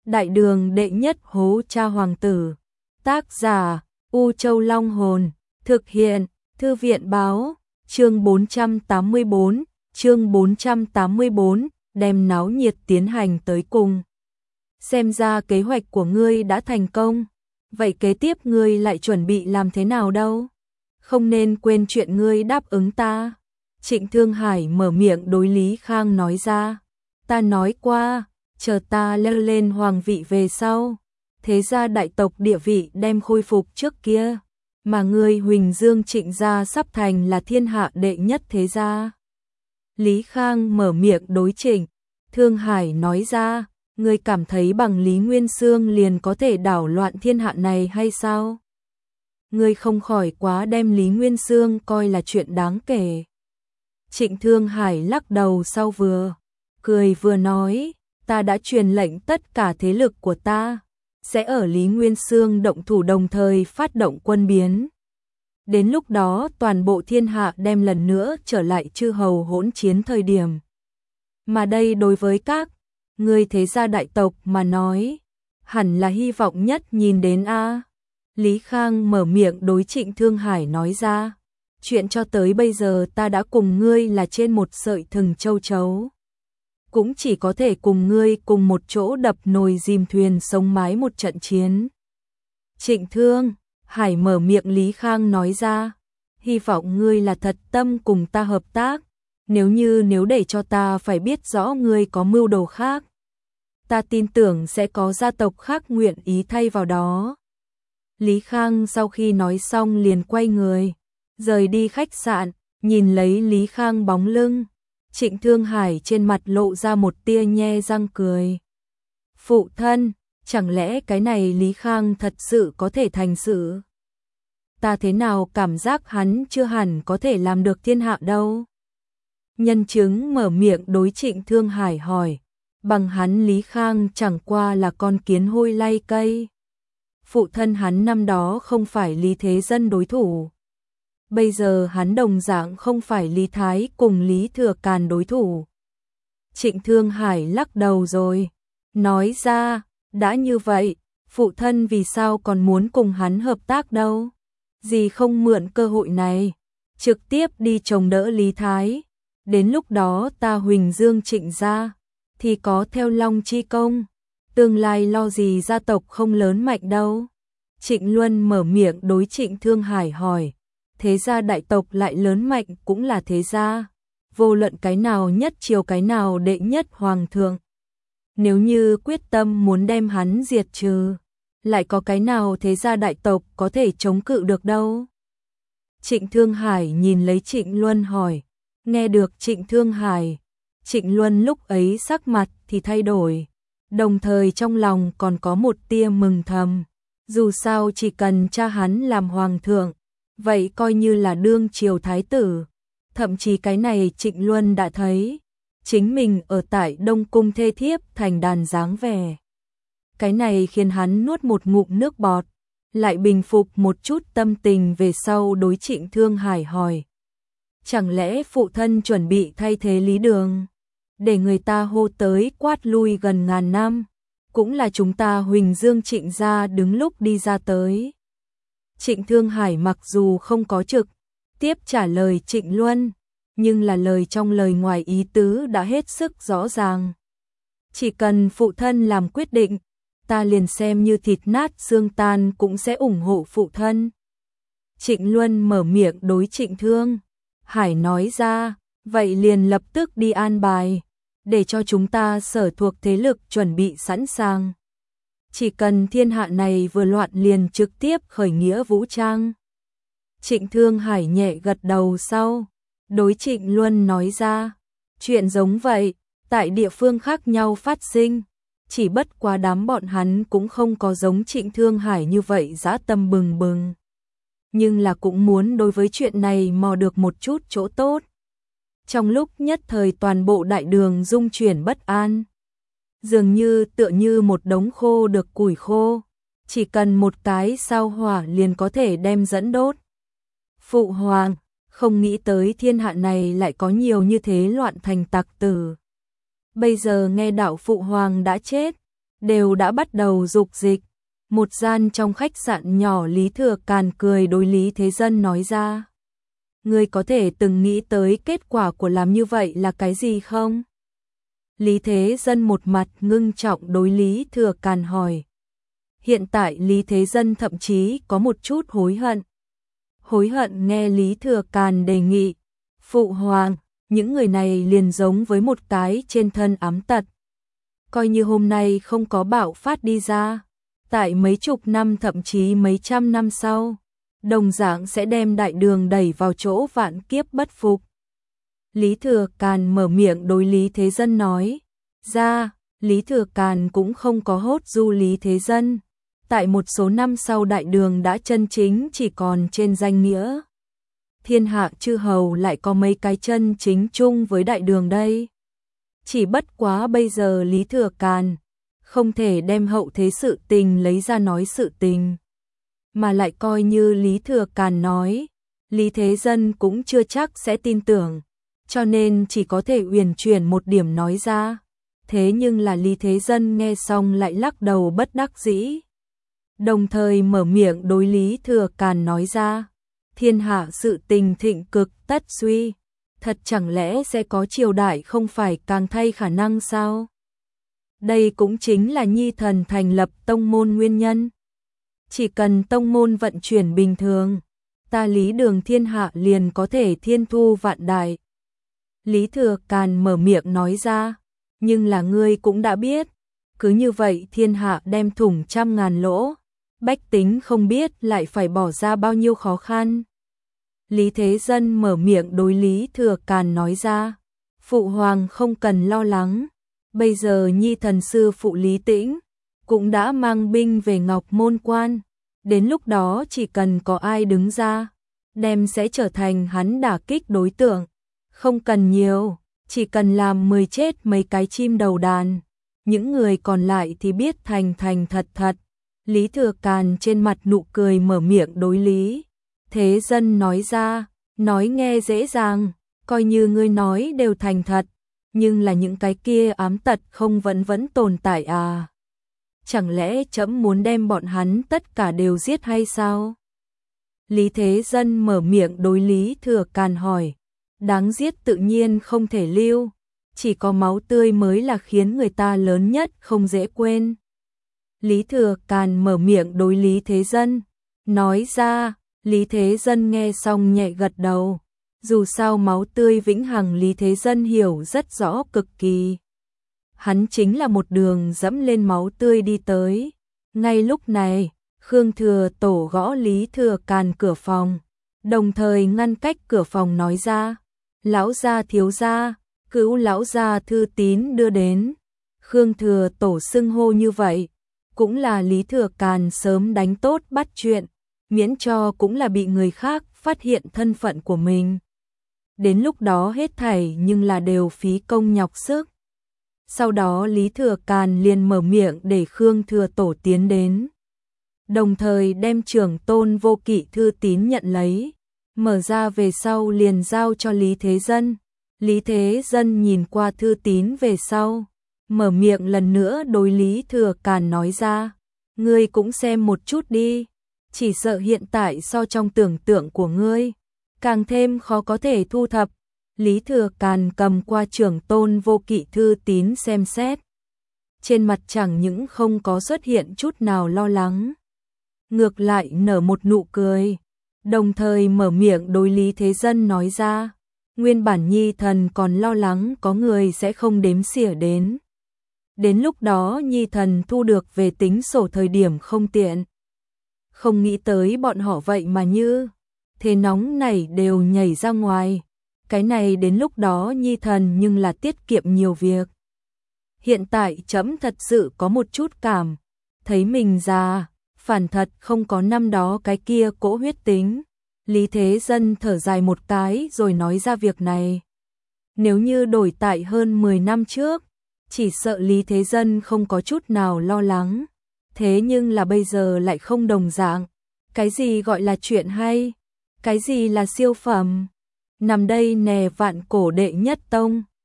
Đại đường đệ nhất hố cha hoàng tử. Tác giả U Châu Long Hồn. Thực hiện Thư viện Báo. Chương 484. Chương 484. Đem náo nhiệt tiến hành tới cùng. Xem ra kế hoạch của ngươi đã thành công. Vậy kế tiếp ngươi lại chuẩn bị làm thế nào đâu? Không nên quên chuyện ngươi đáp ứng ta. Trịnh Thương Hải mở miệng đối Lý Khang nói ra. Ta nói qua, chờ ta leo lên hoàng vị về sau, thế gia đại tộc địa vị đem khôi phục trước kia, mà ngươi Huỳnh Dương Trịnh gia sắp thành là thiên hạ đệ nhất thế gia. Lý Khang mở miệng đối Trịnh Thương Hải nói ra, ngươi cảm thấy bằng Lý Nguyên Xương liền có thể đảo loạn thiên hạ này hay sao? Ngươi không khỏi quá đem Lý Nguyên Xương coi là chuyện đáng kể. Trịnh Thương Hải lắc đầu sau vừa cười vừa nói, ta đã truyền lệnh tất cả thế lực của ta sẽ ở Lý Nguyên Xương động thủ đồng thời phát động quân biến. Đến lúc đó toàn bộ thiên hạ đem lần nữa trở lại chư hầu hỗn chiến thời điểm. Mà đây đối với các người thế gia đại tộc mà nói, hẳn là hy vọng nhất nhìn đến a. Lý Khang mở miệng đối Trịnh Thương Hải nói ra, chuyện cho tới bây giờ ta đã cùng ngươi là trên một sợi thừng châu chấu. Cũng chỉ có thể cùng ngươi cùng một chỗ đập nồi dìm thuyền sống mái một trận chiến. Trịnh Thương Hải mở miệng Lý Khang nói ra, hy vọng ngươi là thật tâm cùng ta hợp tác, nếu để cho ta phải biết rõ ngươi có mưu đồ khác, ta tin tưởng sẽ có gia tộc khác nguyện ý thay vào đó. Lý Khang sau khi nói xong liền quay người, rời đi khách sạn, nhìn lấy Lý Khang bóng lưng. Trịnh Thương Hải trên mặt lộ ra một tia nhe răng cười. Phụ thân, chẳng lẽ cái này Lý Khang thật sự có thể thành sự? Ta thế nào cảm giác hắn chưa hẳn có thể làm được thiên hạ đâu? Nhân chứng mở miệng đối Trịnh Thương Hải hỏi, bằng hắn Lý Khang chẳng qua là con kiến hôi lay cây. Phụ thân hắn năm đó không phải Lý Thế Dân đối thủ. Bây giờ hắn đồng dạng không phải Lý Thái cùng Lý Thừa Càn đối thủ. Trịnh Thương Hải lắc đầu rồi, nói ra, đã như vậy, phụ thân vì sao còn muốn cùng hắn hợp tác đâu? Gì không mượn cơ hội này, trực tiếp đi chống đỡ Lý Thái. Đến lúc đó ta Huỳnh Dương Trịnh gia thì có theo Long chi công, tương lai lo gì gia tộc không lớn mạnh đâu. Trịnh Luân mở miệng đối Trịnh Thương Hải hỏi, thế gia đại tộc lại lớn mạnh cũng là thế gia, vô luận cái nào nhất triều cái nào đệ nhất hoàng thượng. Nếu như quyết tâm muốn đem hắn diệt trừ, lại có cái nào thế gia đại tộc có thể chống cự được đâu. Trịnh Thương Hải nhìn lấy Trịnh Luân hỏi, nghe được Trịnh Thương Hải, Trịnh Luân lúc ấy sắc mặt thì thay đổi, đồng thời trong lòng còn có một tia mừng thầm, dù sao chỉ cần cha hắn làm hoàng thượng, vậy coi như là đương triều thái tử. Thậm chí cái này Trịnh Luân đã thấy chính mình ở tại Đông Cung thê thiếp thành đàn dáng vẻ. Cái này khiến hắn nuốt một ngụm nước bọt, lại bình phục một chút tâm tình về sau đối Trịnh Thương Hải hỏi. Chẳng lẽ phụ thân chuẩn bị thay thế Lý Đường, để người ta hô tới quát lui gần ngàn năm, cũng là chúng ta Huỳnh Dương Trịnh gia đứng lúc đi ra tới. Trịnh Thương Hải mặc dù không có trực tiếp trả lời Trịnh Luân, nhưng là lời trong lời ngoài ý tứ đã hết sức rõ ràng. Chỉ cần phụ thân làm quyết định, ta liền xem như thịt nát xương tan cũng sẽ ủng hộ phụ thân. Trịnh Luân mở miệng đối Trịnh Thương Hải nói ra, vậy liền lập tức đi an bài, để cho chúng ta sở thuộc thế lực chuẩn bị sẵn sàng. Chỉ cần thiên hạ này vừa loạn liền trực tiếp khởi nghĩa vũ trang. Trịnh Thương Hải nhẹ gật đầu sau, đối Trịnh Luân nói ra, chuyện giống vậy, tại địa phương khác nhau phát sinh, chỉ bất quá đám bọn hắn cũng không có giống Trịnh Thương Hải như vậy dã tâm bừng bừng. Nhưng là cũng muốn đối với chuyện này mò được một chút chỗ tốt. Trong lúc nhất thời toàn bộ đại đường rung chuyển bất an. Dường như tựa như một đống khô được củi khô, chỉ cần một cái sao hỏa liền có thể đem dẫn đốt. Phụ hoàng, không nghĩ tới thiên hạ này lại có nhiều như thế loạn thành tặc tử. Bây giờ nghe đạo phụ hoàng đã chết, đều đã bắt đầu dục dịch. Một gian trong khách sạn nhỏ, Lý Thừa Càn cười đối Lý Thế Dân nói ra. Ngươi có thể từng nghĩ tới kết quả của làm như vậy là cái gì không? Lý Thế Dân một mặt ngưng trọng đối Lý Thừa Càn hỏi. Hiện tại Lý Thế Dân thậm chí có một chút hối hận. Hối hận nghe Lý Thừa Càn đề nghị. Phụ hoàng, những người này liền giống với một cái trên thân ám tật. Coi như hôm nay không có bạo phát đi ra, tại mấy chục năm thậm chí mấy trăm năm sau, đồng dạng sẽ đem đại đường đẩy vào chỗ vạn kiếp bất phục. Lý Thừa Càn mở miệng đối Lý Thế Dân nói ra. Lý Thừa Càn cũng không có hốt du Lý Thế Dân. Tại một số năm sau, đại đường đã chân chính chỉ còn trên danh nghĩa. Thiên hạ chư hầu lại có mấy cái chân chính chung với đại đường đây. Chỉ bất quá bây giờ Lý Thừa Càn không thể đem hậu thế sự tình lấy ra nói sự tình, mà lại coi như Lý Thừa Càn nói, Lý Thế Dân cũng chưa chắc sẽ tin tưởng, cho nên chỉ có thể uyển chuyển một điểm nói ra. Thế nhưng là Lý Thế Dân nghe xong lại lắc đầu bất đắc dĩ, đồng thời mở miệng đối Lý Thừa Càn nói ra. Thiên hạ sự tình thịnh cực tất suy, thật chẳng lẽ sẽ có triều đại không phải càng thay khả năng sao? Đây cũng chính là Nhi thần thành lập tông môn nguyên nhân. Chỉ cần tông môn vận chuyển bình thường, ta Lý Đường thiên hạ liền có thể thiên thu vạn đại. Lý Thừa Càn mở miệng nói ra, nhưng là ngươi cũng đã biết, cứ như vậy thiên hạ đem thủng trăm ngàn lỗ, bách tính không biết lại phải bỏ ra bao nhiêu khó khăn. Lý Thế Dân mở miệng đối Lý Thừa Càn nói ra, phụ hoàng không cần lo lắng, bây giờ Nhi thần sư phụ Lý Tĩnh cũng đã mang binh về Ngọc Môn Quan, đến lúc đó chỉ cần có ai đứng ra, đem sẽ trở thành hắn đả kích đối tượng, không cần nhiều, chỉ cần làm 10 chết mấy cái chim đầu đàn, những người còn lại thì biết thành thành thật thật. Lý Thừa Càn trên mặt nụ cười mở miệng đối Lý Thế Dân nói ra, nói nghe dễ dàng, coi như ngươi nói đều thành thật, nhưng là những cái kia ám tật không vẫn tồn tại à? Chẳng lẽ trẫm muốn đem bọn hắn tất cả đều giết hay sao? Lý Thế Dân mở miệng đối Lý Thừa Càn hỏi, đáng giết tự nhiên không thể lưu, chỉ có máu tươi mới là khiến người ta lớn nhất không dễ quên. Lý Thừa Càn mở miệng đối Lý Thế Dân nói ra. Lý Thế Dân nghe xong nhẹ gật đầu, dù sao máu tươi vĩnh hằng Lý Thế Dân hiểu rất rõ cực kỳ. Hắn chính là một đường dẫm lên máu tươi đi tới. Ngay lúc này, Khương Thừa Tổ gõ Lý Thừa Càn cửa phòng, đồng thời ngăn cách cửa phòng nói ra, lão gia thiếu gia, cứu lão gia thư tín đưa đến. Khương Thừa Tổ xưng hô như vậy, cũng là Lý Thừa Càn sớm đánh tốt bắt chuyện, miễn cho cũng là bị người khác phát hiện thân phận của mình. Đến lúc đó hết thảy nhưng là đều phí công nhọc sức. Sau đó Lý Thừa Càn liền mở miệng để Khương Thừa Tổ tiến đến, đồng thời đem Trưởng Tôn Vô Kỵ thư tín nhận lấy, mở ra về sau liền giao cho Lý Thế Dân. Lý Thế Dân nhìn qua thư tín về sau, mở miệng lần nữa đối Lý Thừa Càn nói ra, ngươi cũng xem một chút đi, chỉ sợ hiện tại so trong tưởng tượng của ngươi, càng thêm khó có thể thu thập. Lý Thừa Càn cầm qua Trưởng Tôn Vô Kỵ thư tín xem xét, trên mặt chẳng những không có xuất hiện chút nào lo lắng, ngược lại nở một nụ cười, đồng thời mở miệng đối Lý Thế Dân nói ra, nguyên bản Nhi thần còn lo lắng có người sẽ không đếm xỉa đến. Đến lúc đó Nhi thần thu được về tính sổ thời điểm không tiện. Không nghĩ tới bọn họ vậy mà như thế nóng nảy đều nhảy ra ngoài. Cái này đến lúc đó Nhi thần nhưng là tiết kiệm nhiều việc. Hiện tại trẫm thật sự có một chút cảm thấy mình già, phản thật không có năm đó cái kia cỗ huyết tính. Lý Thế Dân thở dài một cái rồi nói ra việc này. Nếu như đổi tại hơn 10 năm trước, chỉ sợ Lý Thế Dân không có chút nào lo lắng. Thế nhưng là bây giờ lại không đồng dạng. Cái gì gọi là chuyện hay? Cái gì là siêu phẩm? Nằm đây nè vạn cổ đệ nhất tông.